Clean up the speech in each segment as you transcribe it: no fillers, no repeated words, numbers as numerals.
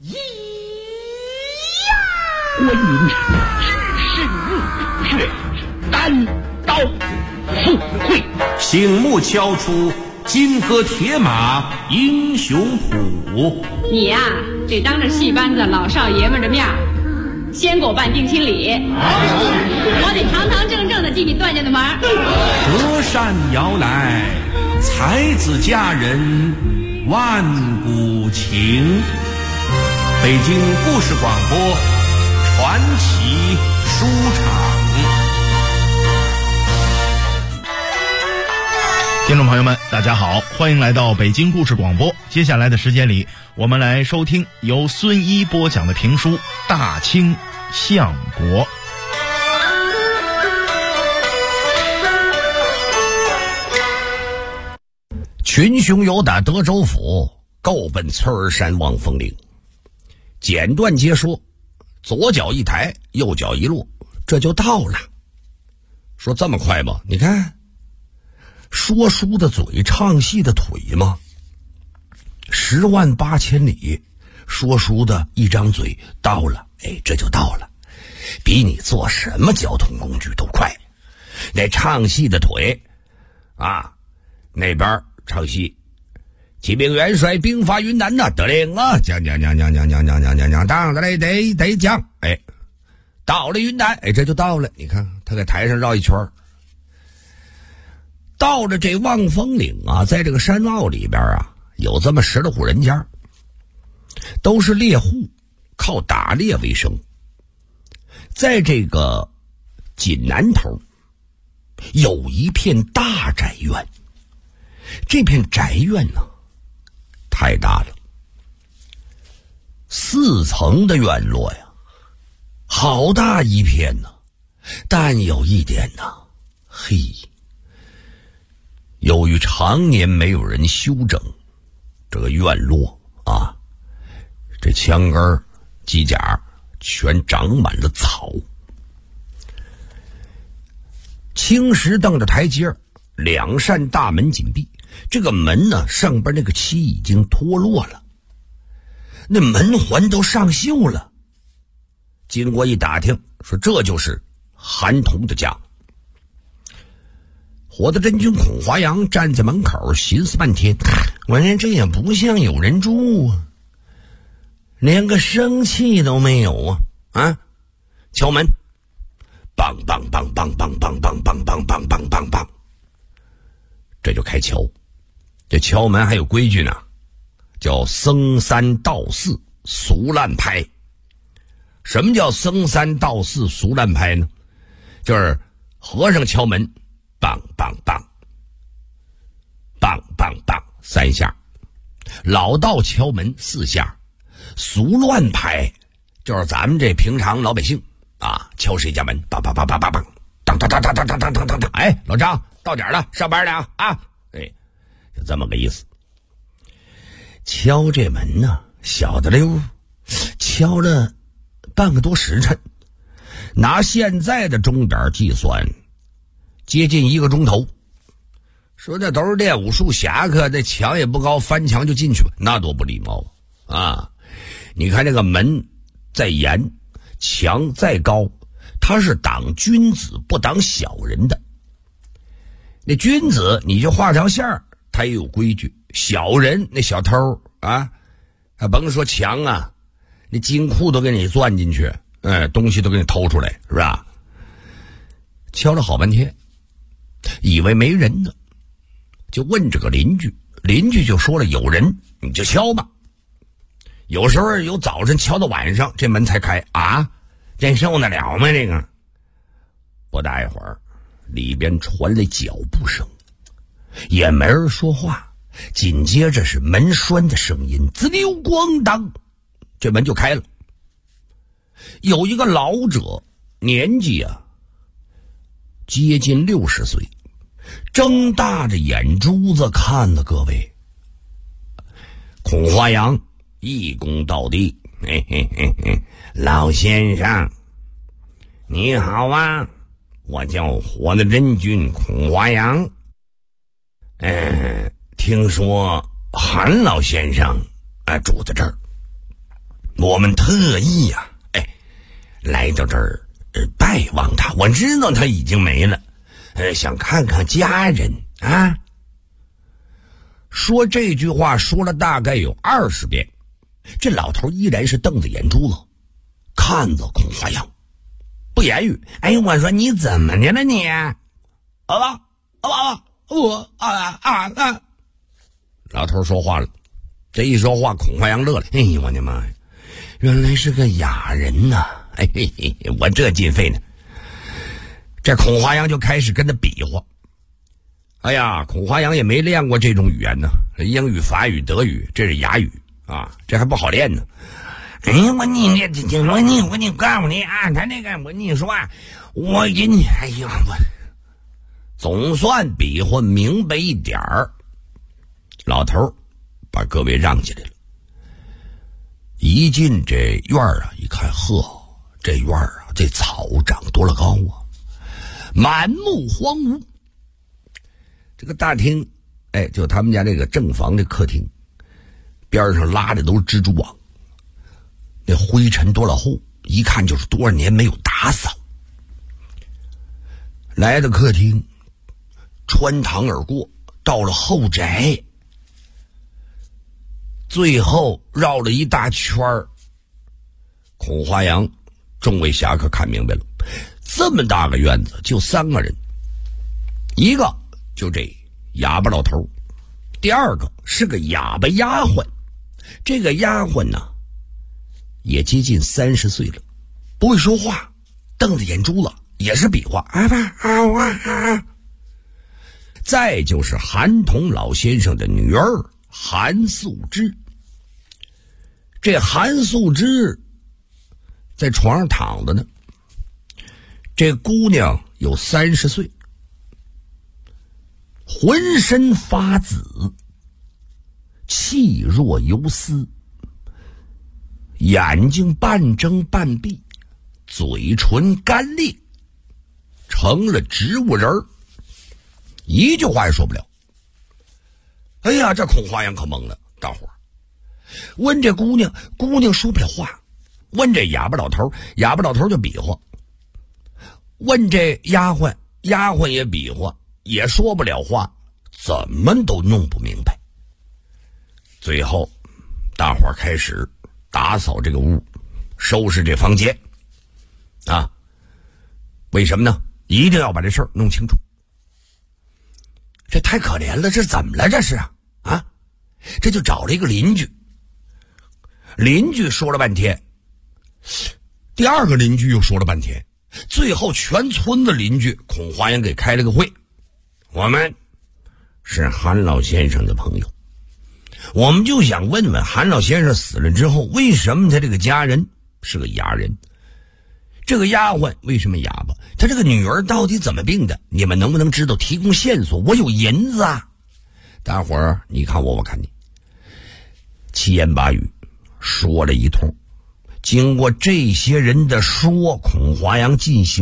观音山只是入穴，单刀赴会， 醒目敲出金戈铁马英雄谱。 你呀，得当着戏班子老少爷们的面先给我办定亲礼，我得堂堂正正的进你段家的门。 折扇摇来，才子佳人万古情。北京故事广播传奇书场。 听众朋友们，大家好，欢迎来到北京故事广播。接下来的时间里，我们来收听由孙一播讲的评书《大清相国》。 群雄游打德州府，够奔翠儿山望风岭。简短截说，左脚一抬，右脚一落，这就到了。说这么快吗？你看，说书的嘴，唱戏的腿吗？108000里，说书的一张嘴到了，这就到了，比你坐什么交通工具都快。那唱戏的腿啊，那边唱戏，启禀元帅，兵发云南呐，得令啊，讲，当得讲，到了云南，这就到了。你看他在台上绕一圈，到了这望风岭啊，在这个山坳里边啊，有这么10来户人家，都是猎户，靠打猎为生。在这个锦南头有一片大宅院，这片宅院呢太大了，4层的院落呀，好大一片呢。但有一点呢，由于常年没有人修整，这个院落啊，这墙根机甲全长满了草。青石凳的台阶，2扇大门紧闭，这个门呢，上边那个漆已经脱落了，那门环都上锈了。经过一打听，说这就是韩童的家。火的真君孔华阳站在门口寻思半天，我说这也不像有人住啊，连个生气都没有啊！敲门，梆梆梆梆梆梆梆梆梆梆梆梆梆，这就开敲。这敲门还有规矩呢，叫僧三道四俗烂拍。什么叫僧三道四俗烂拍呢？就是和尚敲门，梆梆梆梆梆梆3下，老道敲门4下，俗乱拍就是咱们这平常老百姓啊，敲谁家门，梆梆梆梆梆梆，当当当当当当当当当当，老张到点了，上班了啊！就这么个意思。敲这门呢，小的溜，敲了半个多时辰，拿现在的钟点计算，接近1个钟头。说这都是练武术侠客，这墙也不高，翻墙就进去吧，那多不礼貌啊！你看这个门再严，墙再高，它是挡君子不挡小人的。那君子你就画条线，他也有规矩。小人那小偷啊，还甭说墙啊，那金库都给你钻进去，东西都给你偷出来，是吧？敲了好半天，以为没人呢，就问这个邻居，邻居就说了，有人你就敲吧。有时候有早晨敲到晚上，这门才开啊，这受得了吗？这个不大一会儿，里边传来脚步声，也没人说话。紧接着是门栓的声音，滋溜咣当，这门就开了。有一个老者，年纪啊接近60岁，睁大着眼珠子看了各位。孔华阳一躬到地，老先生你好啊，我叫火的真君孔华阳。听说韩老先生住在这儿。 我们特意呀，来到这儿拜望他。我知道他已经没了，想看看家人啊。说这句话说了大概有20遍，这老头依然是瞪着眼珠子看着孔华阳，不言语。我说你怎么的了你？老头说话了，这一说话，孔华阳乐了。我的妈呀，原来是个哑人呐！我这进费呢。这孔华阳就开始跟他比划。孔华阳也没练过这种语言呢，英语、法语、德语，这是哑语啊，这还不好练呢。我告诉你啊，他那个我跟你说啊，我给你，我总算比划明白一点儿。老头把各位让进来了，一进这院啊，一看，这院啊，这草长多了高啊，满目荒芜。这个大厅，就他们家这个正房的客厅，边上拉的都是蜘蛛网，那灰尘多了厚，一看就是多少年没有打扫。来到客厅，穿堂而过，到了后宅，最后绕了一大圈儿。孔华阳众位侠客看明白了，这么大个院子就3个人，一个就这哑巴老头，第2个是个哑巴丫鬟。这个丫鬟呢也接近30岁了，不会说话，瞪着眼珠子，也是比划再就是韩童老先生的女儿韩素芝。这韩素芝在床上躺着呢，这姑娘有30岁，浑身发紫，气若游丝，眼睛半睁半闭，嘴唇干裂，成了植物人，一句话也说不了。这孔华阳可懵了，大伙儿问这姑娘，姑娘说不了话；问这哑巴老头，哑巴老头就比划；问这丫鬟，丫鬟也比划，也说不了话，怎么都弄不明白。最后大伙儿开始打扫这个屋，收拾这房间啊。为什么呢？一定要把这事儿弄清楚。这太可怜了，这怎么了这是啊？这就找了一个邻居，邻居说了半天，第2个邻居又说了半天，最后全村的邻居孔华阳给开了个会。我们是韩老先生的朋友，我们就想问问韩老先生死了之后，为什么他这个家人是个哑人，这个丫鬟为什么哑巴，他这个女儿到底怎么病的，你们能不能知道，提供线索？我有银子啊。大伙儿你看我看你，七言八语说了一通。经过这些人的说，孔华阳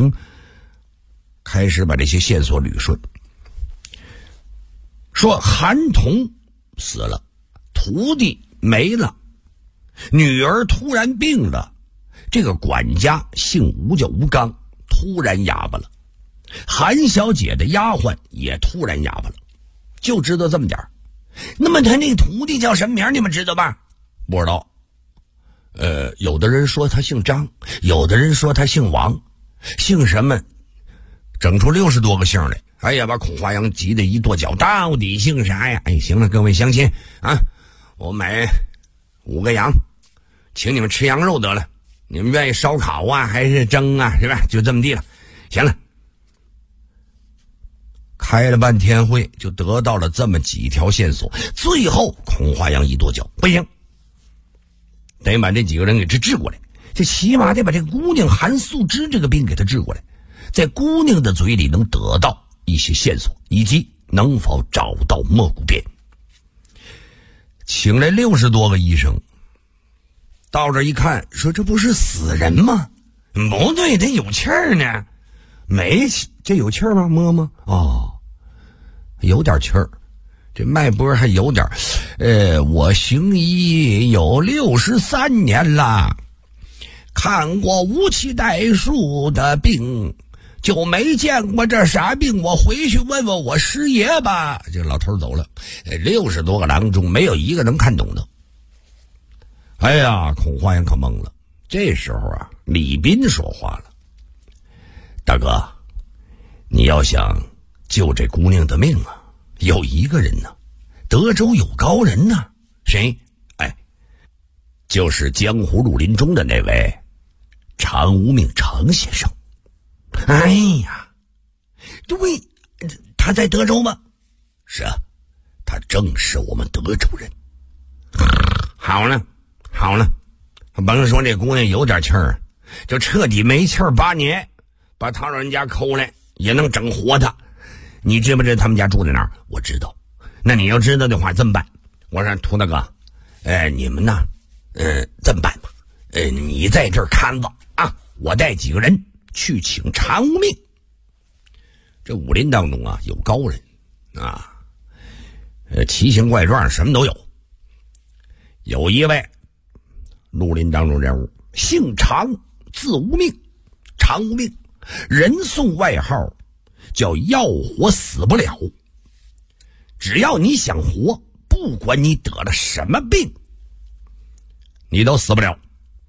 开始把这些线索捋顺。说韩童死了，徒弟没了，女儿突然病了，这个管家姓吴叫吴刚，突然哑巴了，韩小姐的丫鬟也突然哑巴了，就知道这么点儿。那么他那个徒弟叫什么名你们知道吧？不知道。有的人说他姓张，有的人说他姓王，姓什么整出60多个姓来。把孔华阳急得一跺脚，到底姓啥呀？行了，各位乡亲啊，我买5个羊，请你们吃羊肉得了，你们愿意烧烤啊还是蒸啊，是吧？就这么地了。行了，开了半天会，就得到了这么几条线索。最后孔华阳一跺脚，不行，得把这几个人给治过来，这起码得把这个姑娘韩素芝这个病给她治过来，在姑娘的嘴里能得到一些线索，以及能否找到蘑菇边。请来60多个医生，到这一看，说这不是死人吗？不对，这有气儿呢。没气，这有气儿吗？摸摸，有点气儿，这脉搏还有点。 我行医有63年了，看过无期代数的病，就没见过这啥病。我回去问问我师爷吧。这老头走了，60多个郎中没有一个能看懂的。哎呀，孔花阳可懵了。这时候啊，李斌说话了：“大哥，你要想救这姑娘的命啊，有一个人呢，德州有高人呢。谁？哎，就是江湖绿林中的那位常无命常先生。哎呀，对，他在德州吗？是啊，他正是我们德州人。好了，甭说这姑娘有点气儿，就彻底没气儿8年，把他老人家抠来也能整活他。你知不知道他们家住在哪儿？我知道。那你要知道的话，这么办？我说涂大哥，你们呢？这么办吧？你在这儿看着啊，我带几个人去请常无命。这武林当中啊，有高人啊，奇形怪状，什么都有。有一位绿林当中人物，姓常，字无命，常无命，人送外号叫要活死不了。只要你想活，不管你得了什么病，你都死不了。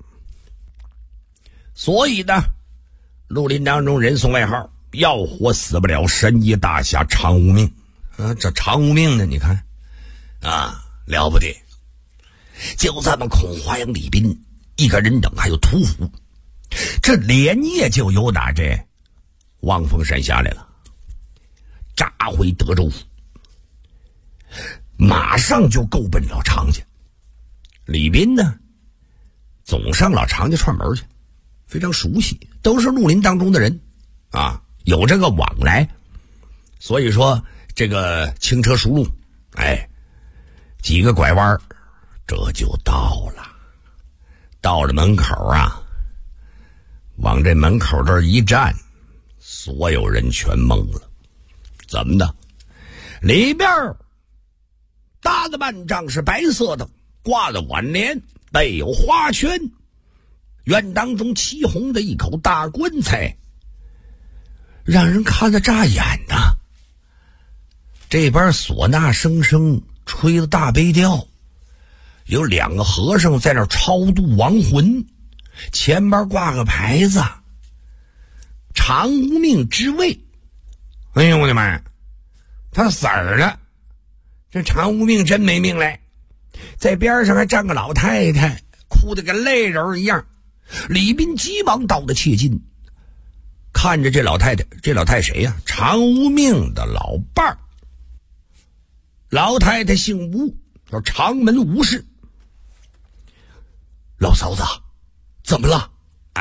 所以呢，绿林当中人送外号要活死不了神医大侠常无命啊。这常无命呢，你看啊，了不得。就这么孔花阳、李斌一个人等，还有屠夫，这连夜就由打这望峰山下来了，扎回德州府，马上就够奔老常家。李斌呢，总上老常家串门去，非常熟悉，都是绿林当中的人啊，有这个往来，所以说这个轻车熟路，几个拐弯这就到了。到了门口啊，往这门口这一站，所有人全懵了。怎么的？里边搭的幔帐是白色的，挂的挽联，背有花圈，院当中漆红的一口大棺材，让人看得扎眼呐。这边唢呐声声吹的大悲调，有2个和尚在那超度亡魂，前边挂个牌子，常无命之位。哎呦我的妈呀，他死儿了，这常无命真没命来。在边上还站个老太太，哭得跟泪人一样。李斌急忙到的切近，看着这老太太。这老太太谁呀？常无命的老伴儿。老太太姓吴，叫常门吴氏。老嫂子，怎么了？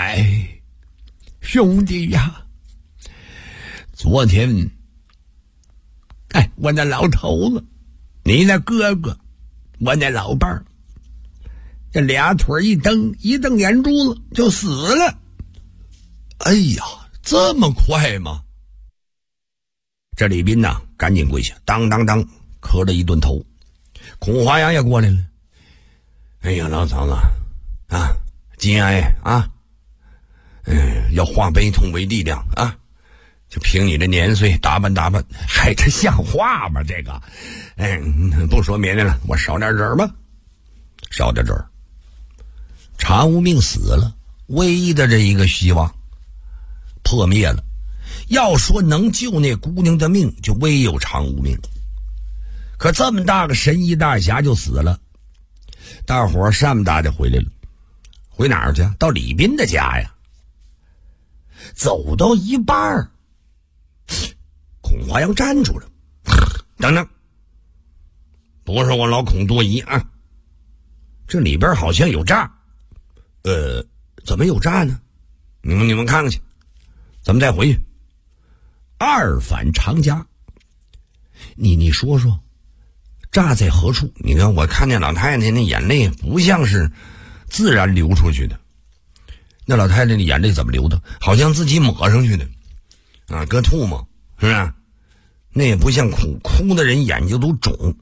兄弟呀，昨天我那老头子，你那哥哥，我那老伴儿，这俩腿一蹬眼珠子就死了。哎呀，这么快吗？这李斌呐，赶紧跪下，当当当磕了一顿头。孔华阳也过来了。哎呀，老嫂子啊，节哀啊，要化悲痛为力量啊！就凭你这年岁，打扮，这像话吗？这个，不说别的了，我烧点纸吧。烧点纸。常无命死了，唯一的这一个希望破灭了。要说能救那姑娘的命，就唯有常无命。可这么大个神医大侠就死了，大伙儿善不大的回来了。回哪儿去？到李斌的家呀。走到一半，孔华阳站住了。等等，不是我老孔多疑啊，这里边好像有诈。怎么有诈呢？你们看看去，咱们再回去。二反常家，你说说，诈在何处？你看我看见老太太那眼泪不像是自然流出去的，那老太太的眼泪怎么流的？好像自己抹上去的啊，搁吐沫，是不是？那也不像哭的人眼睛都肿，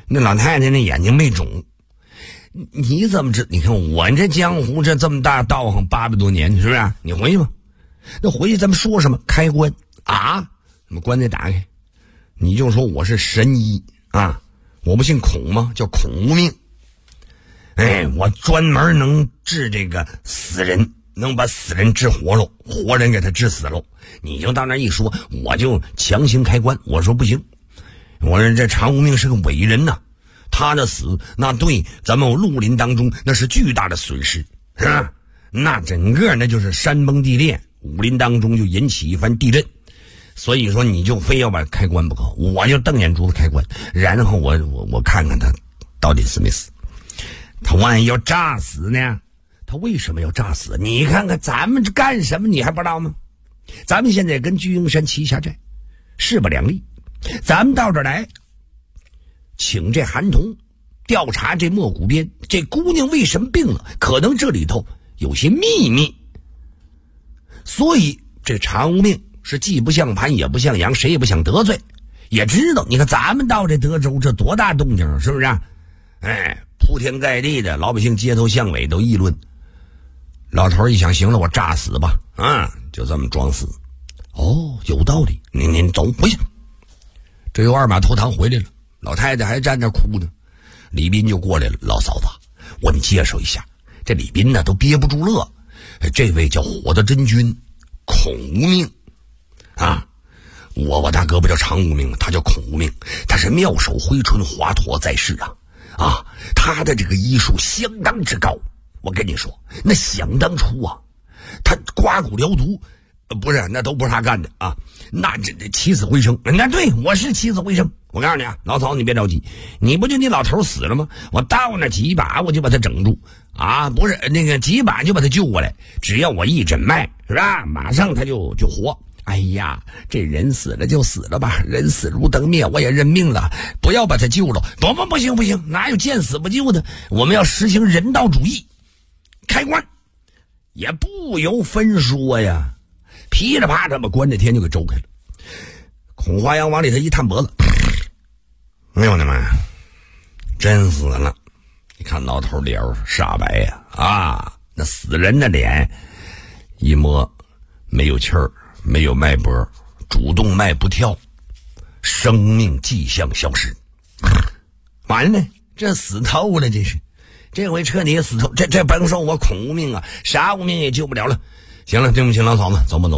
那老太太那眼睛没肿。你怎么知？你看我这江湖这么大道行800多年，是不是？你回去吧。那回去咱们说什么？开棺啊？什么棺材打开？你就说我是神医啊！我不姓孔吗？叫孔无命。哎，我专门能治这个死人，能把死人治活喽，活人给他治死喽。你就到那一说，我就强行开棺。我说不行，我说这常无命是个伟人呐，他的死那对咱们绿林当中那是巨大的损失，是吧？那整个那就是山崩地裂，武林当中就引起一番地震。所以说你就非要把开棺不可，我就瞪眼珠子开棺，然后我看看他到底死没死。他万一要炸死呢？他为什么要炸死？你看看咱们这干什么，你还不知道吗？咱们现在跟居英山齐下寨，势不两立。咱们到这儿来，请这韩童调查这莫谷边这姑娘为什么病了，可能这里头有些秘密。所以这常无命是既不像盘也不像羊，谁也不想得罪，也知道你看咱们到这德州这多大动静，是不是？哎，铺天盖地的老百姓街头巷尾都议论。老头一想，行了，我炸死吧，啊，就这么装死。哦，有道理，您走回去。这又二马投堂回来了，老太太还站那哭呢。李斌就过来了，老嫂子，我给你介绍一下，这李斌呢都憋不住乐，这位叫火的真君孔无命啊。我大哥不叫常无命，他叫孔无命，他是妙手挥春华佗在世啊，他的这个医术相当之高。我跟你说，那想当初啊，他刮骨疗毒，不是，那都不是他干的啊，那这起死回生。那对，我是起死回生。我告诉你啊，老曹你别着急，你不就你老头死了吗？我到那几把我就把他整住啊，不是那个几把就把他救过来，只要我一诊脉，是吧？马上他就活。哎呀，这人死了就死了吧，人死如灯灭，我也认命了，不要把他救了。不行，哪有见死不救的？我们要实行人道主义。开棺也不由分说呀，噼里啪啦把棺材天就给周开了。孔华阳往里头一探脖子，哎呦我的妈呀，真死了！你看老头脸煞白呀，啊，那死人的脸一摸没有气儿，没有脉搏，主动脉不跳，生命迹象消失。完了，这死透了，这回彻底死透，这甭说我孔无命啊，啥无命也救不了了。行了，对不起老嫂子，走吧。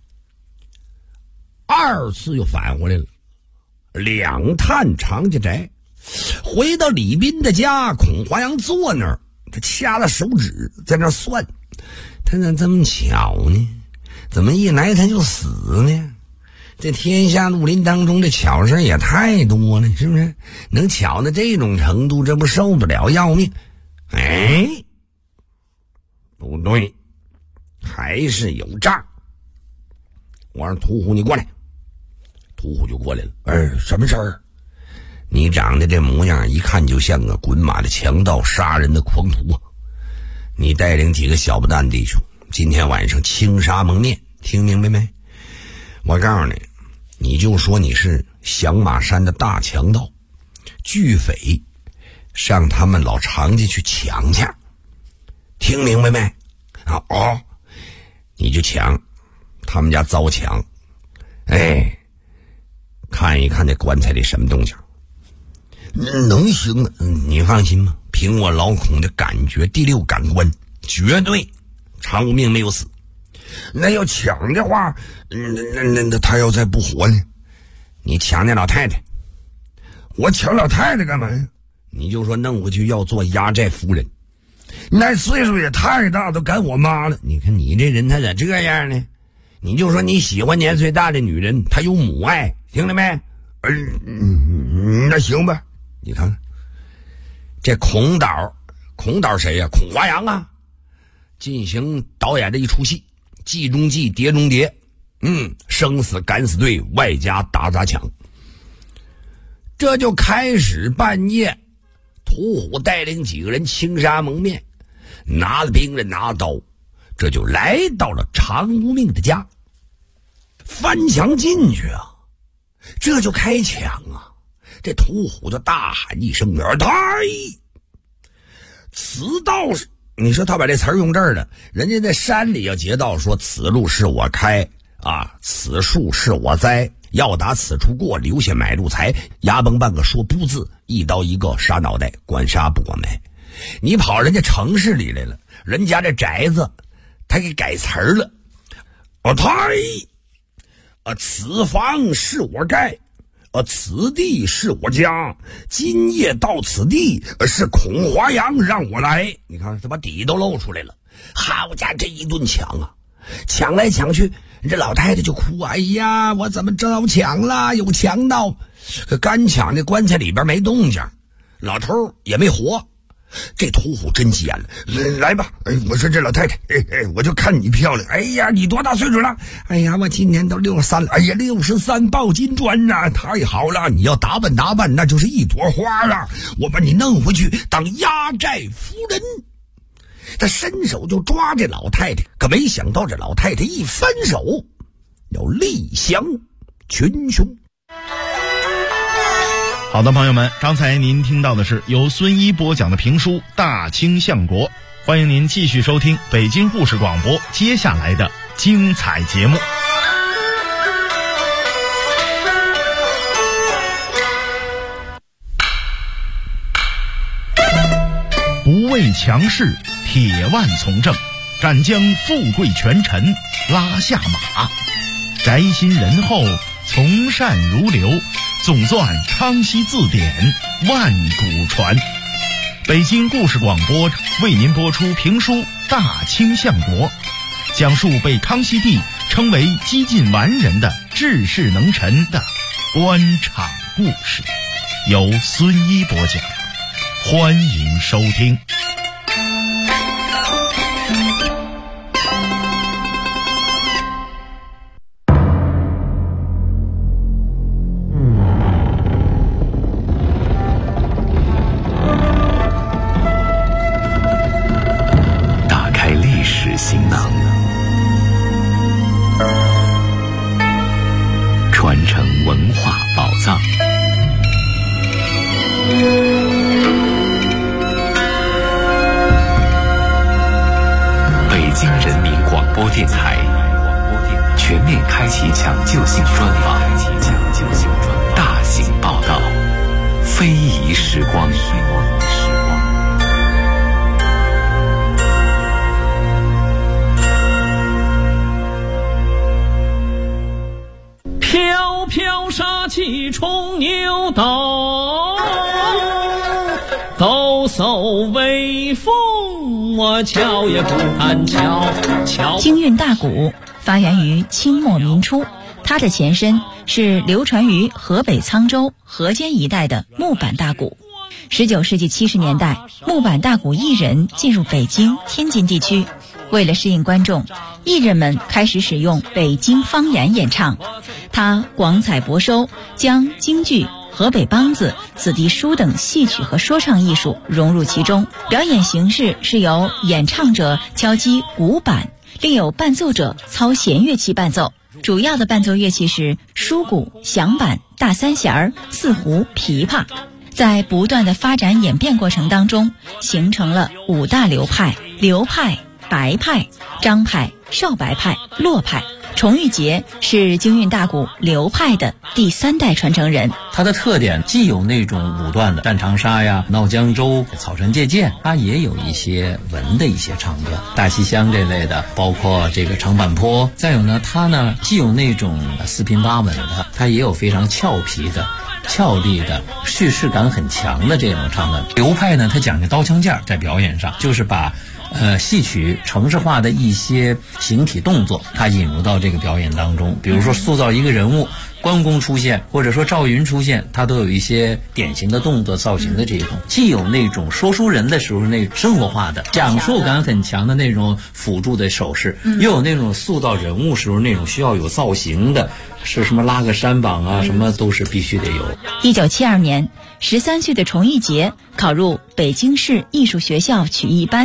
二次又返回来了，两探常家宅，回到李斌的家，孔华阳坐那儿，他掐了手指在那算，他咋这么巧呢？怎么一来他就死呢？这天下绿林当中的巧事也太多了，是不是？能巧到这种程度，这不受不了要命？哎，不对，还是有诈。我让屠虎你过来。屠虎就过来了。什么事儿？你长得这模样一看就像个滚马的强盗，杀人的狂徒啊！你带领几个小不蛋弟兄，今天晚上青纱蒙面，听明白没？我告诉你，你就说你是响马山的大强盗，巨匪上他们老常家去抢去，听明白没？你就抢，他们家遭抢，哎，看一看这棺材里什么动静。能行啊，你放心吧，凭我老孔的感觉，第六感官绝对常无命没有死。那要抢的话，那他要再不活呢？你抢那老太太，我抢老太太干嘛呀？你就说弄回去要做压寨夫人，那岁数也太大，都赶我妈了。你看你这人他咋这样呢？你就说你喜欢年岁大的女人，她有母爱，听了没？那行吧。你看看这孔导谁呀？孔华阳啊，进行导演的一出戏，计中计，谍中谍，生死敢死队外加打砸抢。这就开始半夜，屠虎带领几个人青纱蒙面，拿了兵刃，拿了刀，这就来到了常无命的家，翻墙进去啊，这就开抢啊。 这屠虎就大喊一声：“太！”此道是，你说他把这词儿用这儿了，人家在山里要劫道说：“此路是我开啊，此树是我栽，要打此处过，留下买路财。”牙崩半个说不字，一刀一个杀脑袋，管杀不管埋。你跑人家城市里来了，人家这宅子他给改词儿了。此房是我盖，此地是我家，今夜到此地，是孔华阳让我来。你看他把底都露出来了，好家伙，这一顿抢啊，抢来抢去，这老太太就哭：“哎呀，我怎么遭抢了？有强盗！”干抢这棺材里边没动静，老头也没活。这屠虎真急眼了，来吧！我说这老太太，我就看你漂亮。哎呀，你多大岁数了？哎呀，我今年都63了。哎呀，63抱金砖呐，太好了！你要打扮打扮，那就是一朵花了。我把你弄回去当压寨夫人。他伸手就抓这老太太，可没想到这老太太一翻手，要力降群雄。 好的，朋友们，刚才您听到的是由孙一播讲的评书《大清相国》，欢迎您继续收听北京故事广播接下来的精彩节目。不畏强势，铁腕从政，敢将富贵权臣拉下马，宅心仁厚，从善如流，总纂康熙字典，万古传。北京故事广播为您播出评书《大清相国》，讲述被康熙帝称为几近完人的治世能臣的官场故事，由孙一播讲，欢迎收听。 行囊，传承文化宝藏。北京人民广播电台全面开启抢救性专访，大型报道，非遗时光。 飘飘杀气冲牛斗，抖擞威风，我瞧也不敢瞧。 京韵大鼓发源于清末民初，它的前身是流传于河北沧州、河间一带的木板大鼓。19世纪70年代，木板大鼓艺人进入北京、天津地区，为了适应观众，艺人们开始使用北京方言演唱。他广采博收，将京剧、河北梆子、子弟书等戏曲和说唱艺术融入其中。表演形式是由演唱者敲击鼓板，另有伴奏者操弦乐器伴奏。主要的伴奏乐器是书鼓、响板、大三弦、四胡、琵琶。在不断的发展演变过程当中，形成了5大流派：刘派、白派、张派、少白派、骆派。崇玉杰是京韵大鼓刘派的第3代传承人。 它的特点既有那种武断的战长沙呀、闹江州、草船借箭，它也有一些文的一些唱段，大西厢这类的，包括这个长坂坡。再有呢，它呢既有那种四平八稳的，它也有非常俏皮的、俏丽的，叙事感很强的这种唱段。刘派呢，它讲究刀枪剑，在表演上就是把戏曲程式化的一些形体动作，它引入到这个表演当中。比如说塑造一个人物，关公出现，或者说赵云出现，它都有一些典型的动作造型的这种，既有那种说书人的时候那生活化的讲述感很强的那种辅助的手势，又有那种塑造人物时候那种需要有造型的，是什么拉个山膀啊，什么都是必须得有。 1972年，13岁的崇玉杰考入北京市艺术学校曲艺班，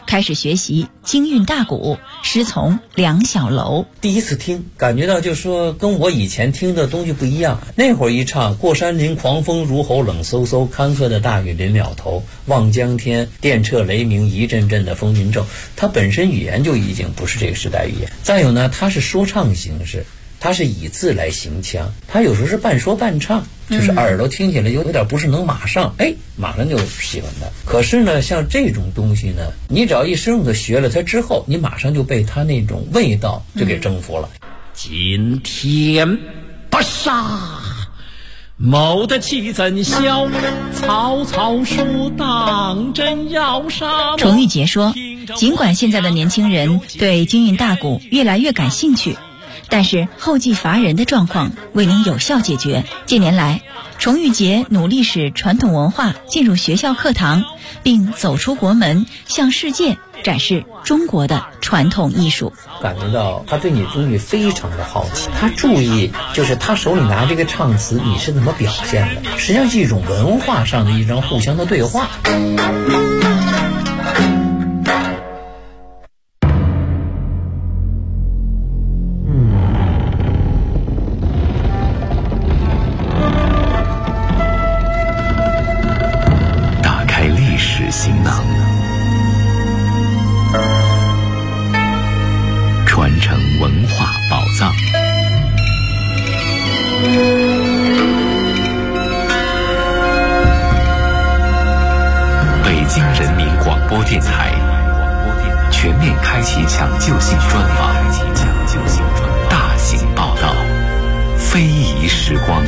开始学习京韵大鼓，师从梁小楼。 第一次听，感觉到就是说跟我以前听的东西不一样。那会儿一唱过山林狂风如吼，冷飕飕，坎坷的大雨临了头，望江天，电掣雷鸣，一阵阵的风云骤。它本身语言就已经不是这个时代语言。再有呢，它是说唱形式，它是以字来行腔，它有时候是半说半唱，就是耳朵听起来有点不是能马上就喜欢它。可是呢，像这种东西呢，你只要一深入的学了它之后，你马上就被它那种味道就给征服了。 今天不杀，谋得其怎消？曹操说当真要杀。 崇玉杰说，尽管现在的年轻人对京韵大鼓越来越感兴趣，但是后继乏人的状况未能有效解决。近年来，崇玉杰努力使传统文化进入学校课堂，并走出国门，向世界展示中国的传统艺术。 感觉到他对你的东西非常的好奇，他注意就是他手里拿这个唱词你是怎么表现的，实际上是一种文化上的一种互相的对话。 打开历史行囊，传承文化宝藏。北京人民广播电台全面开启抢救性专访，大型报道，非遗时光。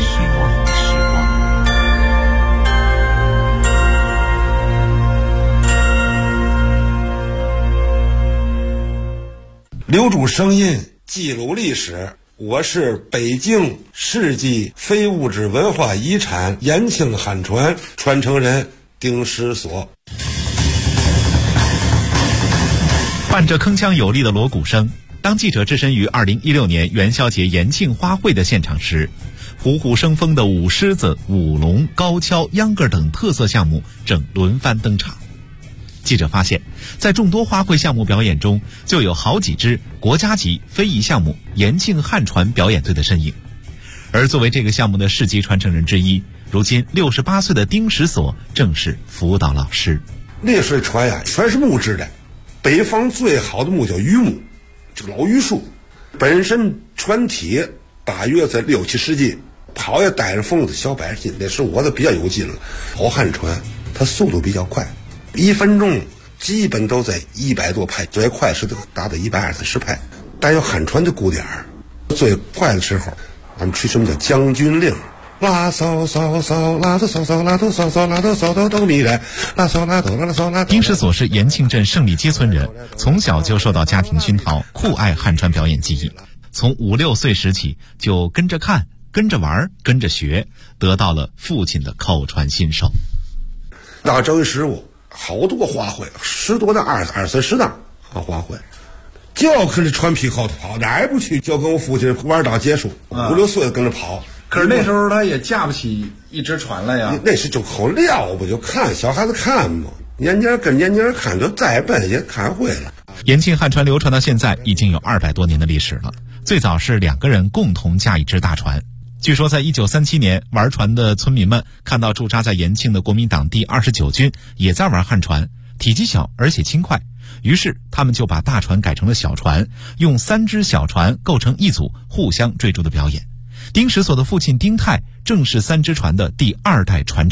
留住声音，记录历史。我是北京世纪非物质文化遗产延庆汉传传承人丁石所。 伴着铿锵有力的锣鼓声，当记者置身于2016年元宵节延庆花卉的现场时，虎虎生风的舞狮子、舞龙、高跷、秧歌等特色项目正轮番登场。记者发现，在众多花卉项目表演中，就有好几支国家级非遗项目延庆汉传表演队的身影。而作为这个项目的世级传承人之一，如今68岁的丁石所正是辅导老师。 那水船呀，全是木质的，北方最好的木叫榆木，这个老榆树，本身船体大约在6、7十斤，跑也带着风子小100斤，那是我的比较有劲了。跑汉船，它速度比较快，1分钟基本都在100多拍，最快是达到120、130拍。但有汉船的鼓点儿，最快的时候，俺们吹什么叫将军令，拉骚骚骚，拉哆骚骚，拉哆骚骚，拉哆骚哆哆咪来，拉骚拉哆拉骚拉。 丁石所是延庆镇胜利街村人，从小就受到家庭熏陶，酷爱汉传表演技艺。从5、6岁时起，就跟着看、跟着玩、跟着学，得到了父亲的口传心授。 大正师傅好多花卉，10多档、20、30档花卉，就要跟着船皮后头跑，哪儿也不去，就跟我父亲玩到结束，5、6岁跟着跑。 可是那时候他也架不起一只船来呀。 那是就口撂不就看小孩子看嘛，年年跟年年看，就再笨也看会了。 延庆汉传流传到现在已经有200多年的历史了。最早是2个人共同驾一只大船。据说在1937年，玩船的村民们看到驻扎在延庆的国民党第29军也在玩汉船，体积小而且轻快，于是他们就把大船改成了小船，用3只小船构成一组，互相追逐的表演。丁石所的父亲丁泰正是3只船的第2代传承。